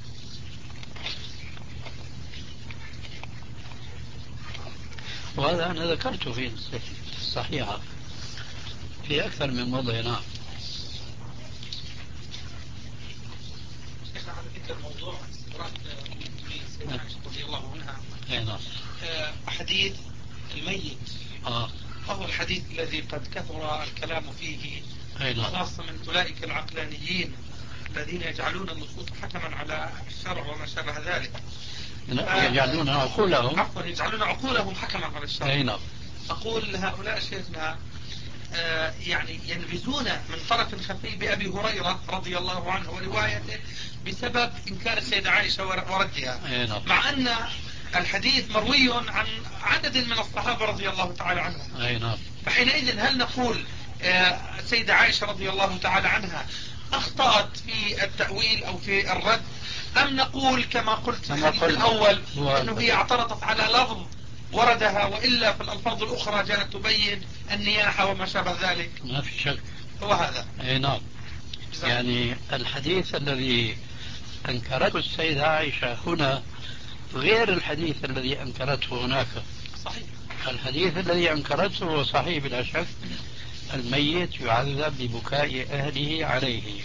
وهذا أنا ذكرته في الصحيحة في أكثر من موضع. نعم. شيخ على ذكر الموضوع استدراك السيدة عائشة رضي الله عنها أحاديث الميت، آه. وهو الحديث الذي قد كثر الكلام فيه، خاصة من أولئك العقلانيين الذين يجعلون النصوص حكما على الشرع وما شابه ذلك. يجعلون عقولهم عفوا يجعلون عقولهم حكما على الشرع. أقول هؤلاء شيخنا آه يعني ينبذون من طرف خفي بأبي هريرة رضي الله عنه وروايته بسبب إنكار السيدة عائشة وردها، مع أن الحديث مروي عن عدد من الصحابة رضي الله تعالى عنهم. فحينئذ هل نقول آه السيدة عائشة رضي الله تعالى عنها أخطأت في التأويل أو في الرد، أم نقول كما قلت في الحديث الأول أنه هي اعترضت على لفظ وردها، وإلا في الألفاظ الأخرى جاءت تبين النياحة وما شابه ذلك؟ ما في شك. هو هذا. أي نعم. يعني الحديث الذي أنكرته السيدة عائشة هنا غير الحديث الذي أنكرته هناك. صحيح. الحديث الذي أنكرته هو صحيح بلا شك، الميت يعذب ببكاء أهله عليه،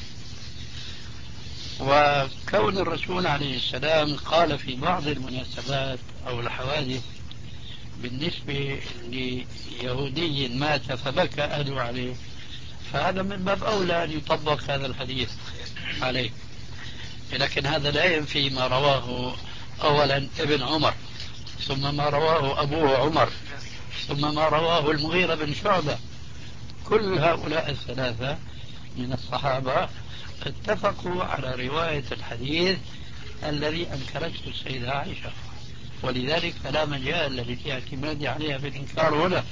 وكون الرسول عليه السلام قال في بعض المناسبات أو الحوادث بالنسبة ليهودي مات فبكى أهله عليه، فهذا من باب أولى أن يطبق هذا الحديث عليه. لكن هذا لا ينفي ما رواه أولا ابن عمر، ثم ما رواه أبوه عمر، ثم ما رواه المغيرة بن شعبة. كل هؤلاء الثلاثة من الصحابة اتفقوا على رواية الحديث الذي أنكرته السيدة عائشة، ولذلك فلا مجال للاعتماد عليها بالإنكار هنا.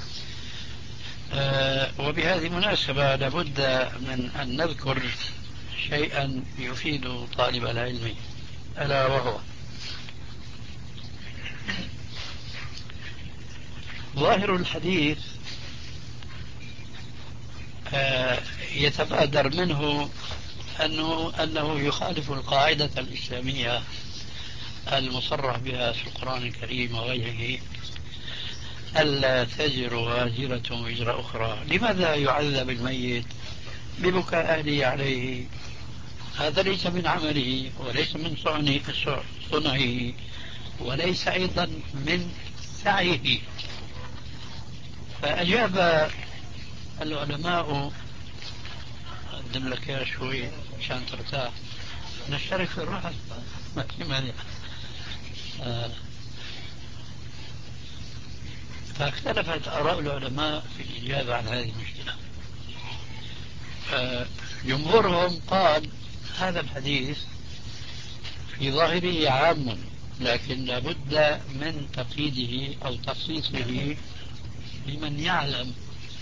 آه وبهذه المناسبة لابد من أن نذكر شيئا يفيد طالب العلم، ألا وهو ظاهر الحديث يتبادر منه أنه, أنه يخالف القاعدة الإسلامية المصرح بها في القرآن الكريم وغيره، ألا تزر وازرة وزر أخرى. لماذا يعذب الميت ببكاء أهله عليه؟ هذا ليس من عمله وليس من صنعه وليس أيضا من سعيه. فأجاب العلماء، أقدم لك يا شوي عشان ترتاح، نشترك في الراحة ما في مانع. آه. فاختلفت آراء العلماء في الإجابة عن هذه المشكلة. آه. جمهورهم قال هذا الحديث في ظاهره عام، لكن لابد من تقييده أو تخصيصه لمن يعلم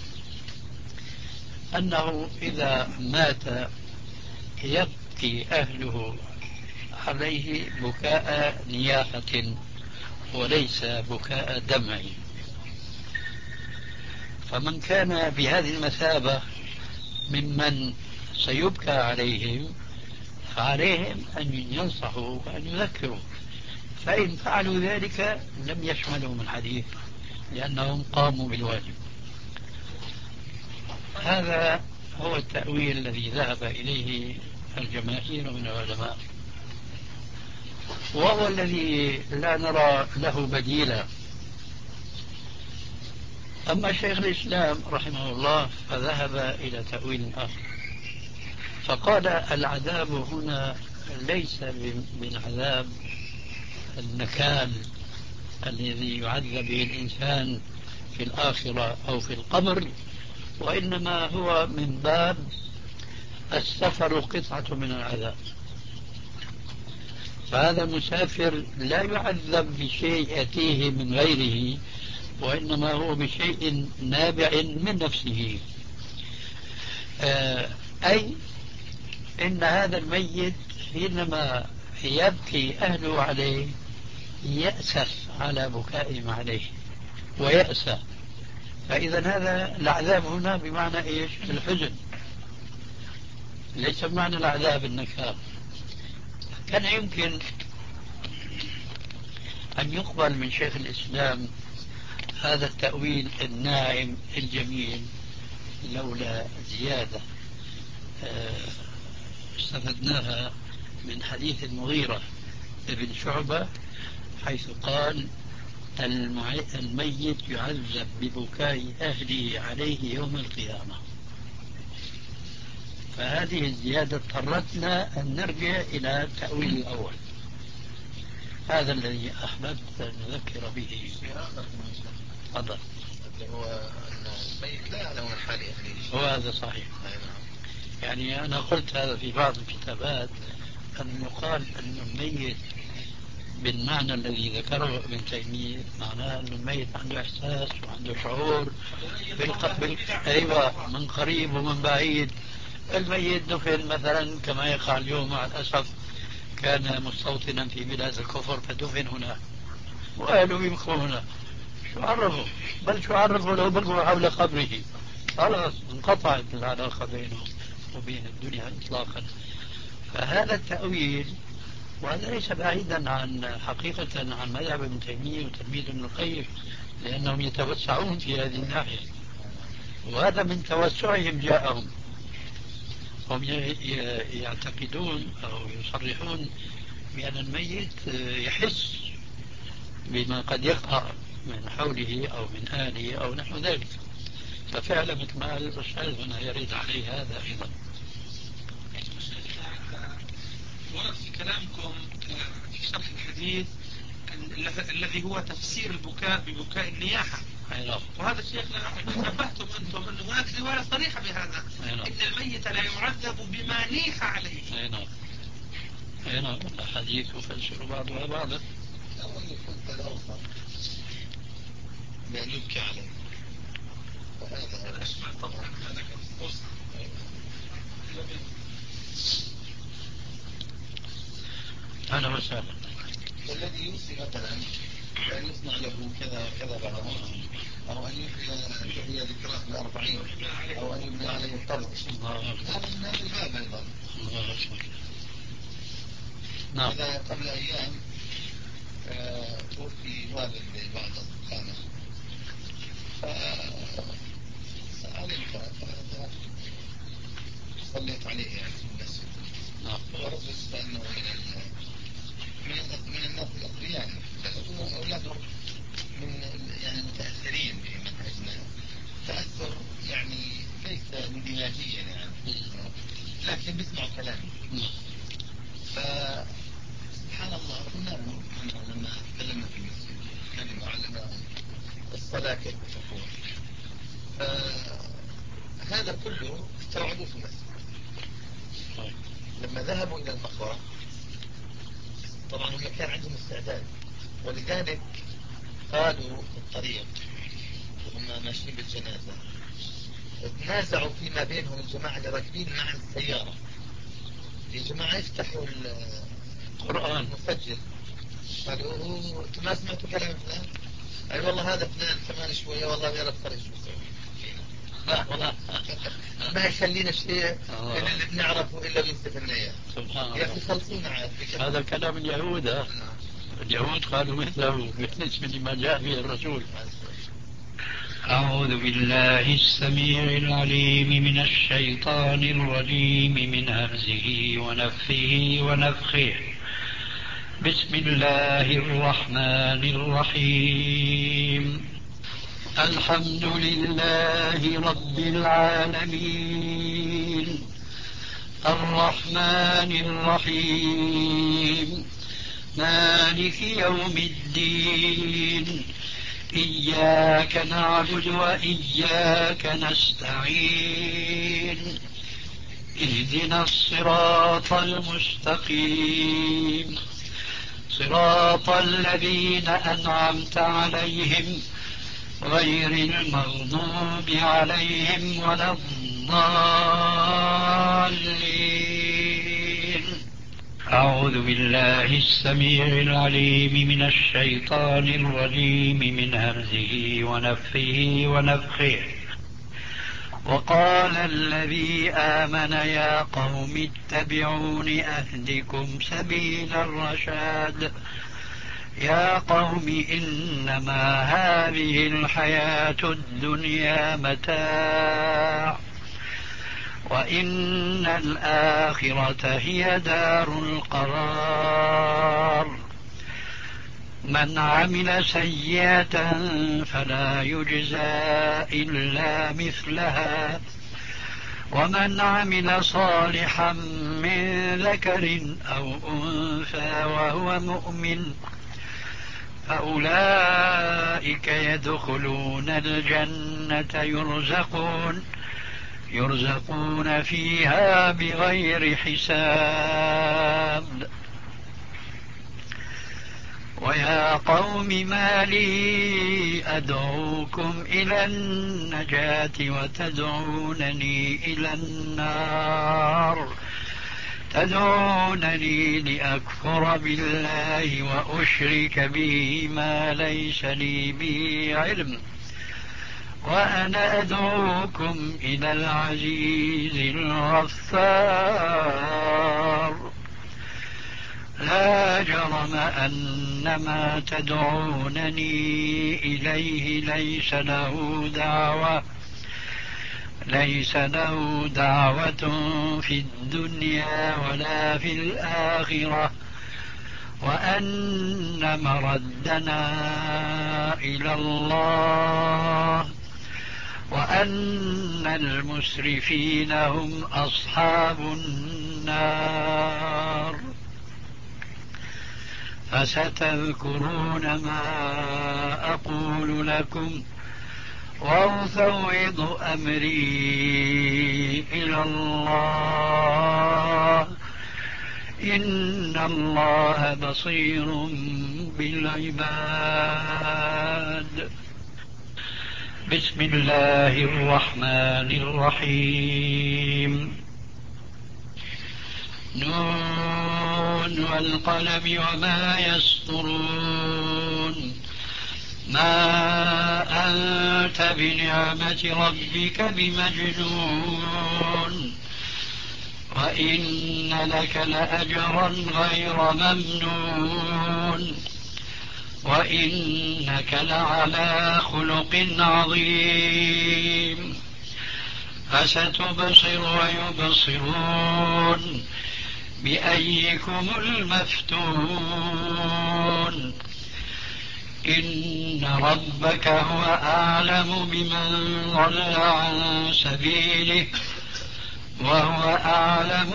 أنه إذا مات يبكي أهله عليه بكاء نياحة وليس بكاء دمع. فمن كان بهذه المثابة ممن سيبكى عليهم فعليهم أن ينصحوا وأن يذكروا، فإن فعلوا ذلك لم يشملوا من الحديث لأنهم قاموا بالواجب. هذا هو التأويل الذي ذهب إليه الجماهير من العلماء، وهو الذي لا نرى له بديلا. أما شيخ الإسلام رحمه الله فذهب إلى تأويل آخر، فقال العذاب هنا ليس بالعذاب النكال الذي يعذب به الإنسان في الآخرة أو في القبر، وإنما هو من باب السفر قطعة من العذاب. فهذا المسافر لا يعذب بشيء يأتيه من غيره، وإنما هو بشيء نابع من نفسه. آه أي إن هذا الميت حينما يبكي أهله عليه يأسف على بكائهم عليه ويأسى. فإذا هذا العذاب هنا بمعنى إيش؟ الحزن، ليس بمعنى العذاب النكال. كان يمكن أن يقبل من شيخ الإسلام هذا التأويل الناعم الجميل لولا زيادة استفدناها من حديث المغيرة ابن شعبة، حيث قال الميت يعذب ببكاء أهله عليه يوم القيامة. فهذه الزيادة اضطرتنا أن نرجع إلى التأويل الأول، هذا الذي أحببت أن نذكر به. تفضل. هو أن الميت لا يعلم من حال أهله. هو هذا صحيح. يعني أنا قلت هذا في بعض الكتابات، أن يقال أن الميت بالمعنى الذي ذكره ابن تيمية معناه أن الميت عنده إحساس وعنده شعور بالقبل، أيوة، من قريب ومن بعيد. الميت دفن مثلا كما يقع اليوم مع الأسف، كان مستوطنا في بلاد الكفر فدفن هنا وأهله يبقوا هنا، شو عرفوا؟ بل شو عرفوا لو بقوا حول قبره؟ خلاص انقطعت العلاقة بينه وبين الدنيا إطلاقا. فهذا التأويل، وهذا ليس بعيدا عن حقيقة عن مذهب ابن تيمية وتلميذ ابن القيم، لأنهم يتوسعون في هذه الناحية، وهذا من توسعهم جاءهم. هم يعتقدون أو يصرحون بأن الميت يحس بما قد يقع من حوله أو من آله أو نحو ذلك. ففعلا مثل ما الأستاذ هنا يريد عليه هذا أيضا. ورد في كلامكم في شرح الحديث الذي هو تفسير البكاء ببكاء النياحة، وهذا شيخنا نبهتم أنتم أن هناك رواية صريحة بهذا، إن الميت لا يعذب بما نيح عليه. أي نعم، أي نعم، الحديث يفسر بعضها بعضا. أول كنت الأوفر بأن يبكي عليه، وهذا أشمل طبعا. أهلا وسهلا. والذي يوصي مثلا أن يصنع له كذا كذا بعد موته أو أن يحيي ذكراه الأربعين أو أن يبنى عليه القبر. هذا من هذا الباب أيضا. نعم. قبل أيام توفي والد بعض أصدقائنا فعلمت صليت عليه يعني في المسجد. هو رجل أنه من من الناس الأثرياء وأولاده من يعني المتأثرين بمنهجنا تأثر يعني ليس اندماجيا يعني لكن بيسمعوا كلامي. فسبحان الله كنا لما تكلمنا في المسجد كان معلمنا الصلاة كيف تكون فهذا كله استوعبوه في المسجد. لما ذهبوا إلى المقبرة طبعا هم كان عندهم استعداد ولذلك قالوا في الطريق وهم ماشيين بالجنازة تنازعوا فيما بينهم الجماعة اللي راكبين مع السيارة يا جماعة يفتحوا القرآن المسجل قالوا انتم ما سمعتوا كلام فلان؟ اي والله هذا فلان كمان شوية والله يا رب خرج والله ما يخلينا شيء اللي بنعرفه إلا بينسف النية. يا أخي خلصونا عاد هذا كلام اليهود. اليهود قالوا مثله بالنسبة لما جاء به الرسول. أعوذ بالله السميع العليم من الشيطان الرجيم من همزه ونفخه ونفخه. بسم الله الرحمن الرحيم. الحمد لله رب العالمين الرحمن الرحيم مالك يوم الدين إياك نعبد وإياك نستعين اهدنا الصراط المستقيم صراط الذين أنعمت عليهم غير المغضوب عليهم ولا الضالين. أعوذ بالله السميع العليم من الشيطان الرجيم من همزه ونفخه ونفخه. وقال الذي آمن يا قوم اتبعون أهدكم سبيل الرشاد يا قوم إنما هذه الحياة الدنيا متاع وإن الآخرة هي دار القرار من عمل سيئة فلا يجزى إلا مثلها ومن عمل صالحا من ذكر أو أنثى وهو مؤمن فأولئك يدخلون الجنة يرزقون يرزقون فيها بغير حساب. ويا قوم ما لي أدعوكم إلى النجاة وتدعونني إلى النار تدعونني لأكفر بالله وأشرك به ما ليس لي به علم وأنا أدعوكم إلى العزيز الغفار لا جرم أن ما تدعونني إليه ليس له دعوة ليس له دعوة في الدنيا ولا في الآخرة وأن مردنا إلى الله وأن المسرفين هم أصحاب النار. فستذكرون ما أقول لكم وأفوض أمري إلى الله إن الله بصير بالعباد. بسم الله الرحمن الرحيم. نون والقلم وما يسطرون ما أنت بنعمة ربك بمجنون وإن لك لأجرا غير ممنون وإنك لعلى خلق عظيم فستبصر ويبصرون بأيكم المفتون إن ربك هو أعلم بمن ضل عن سبيله وهو أعلم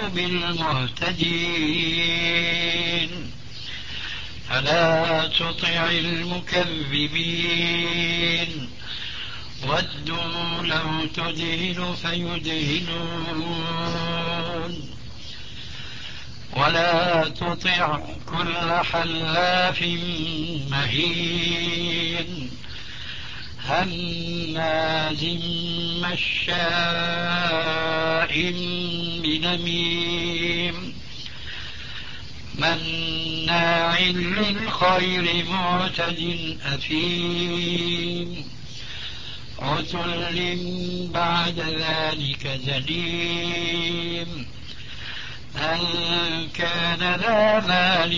بالمهتدين فلا تطع المكذبين ودوا لو تدهن فيدهنون ولا تطع كل حلاف مهين هماز مشاء بنميم مناع للخير معتد أثيم عتل بعد ذلك زنيم أن كان ذا مال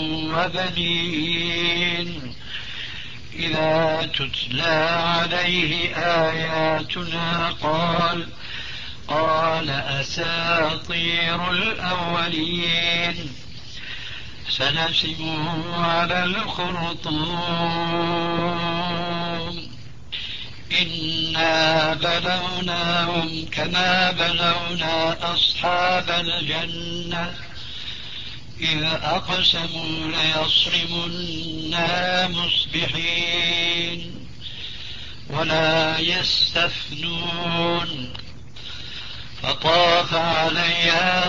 وبنين إذا تتلى عليه آياتنا قال قال أساطير الأولين سنسمه على الخرطوم إنا بلوناهم كما بلونا أصحاب الجنة إذ أقسموا ليصرمنها مصبحين ولا يستثنون فطاف عليها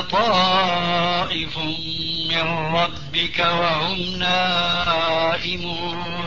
طائف من ربك وهم نائمون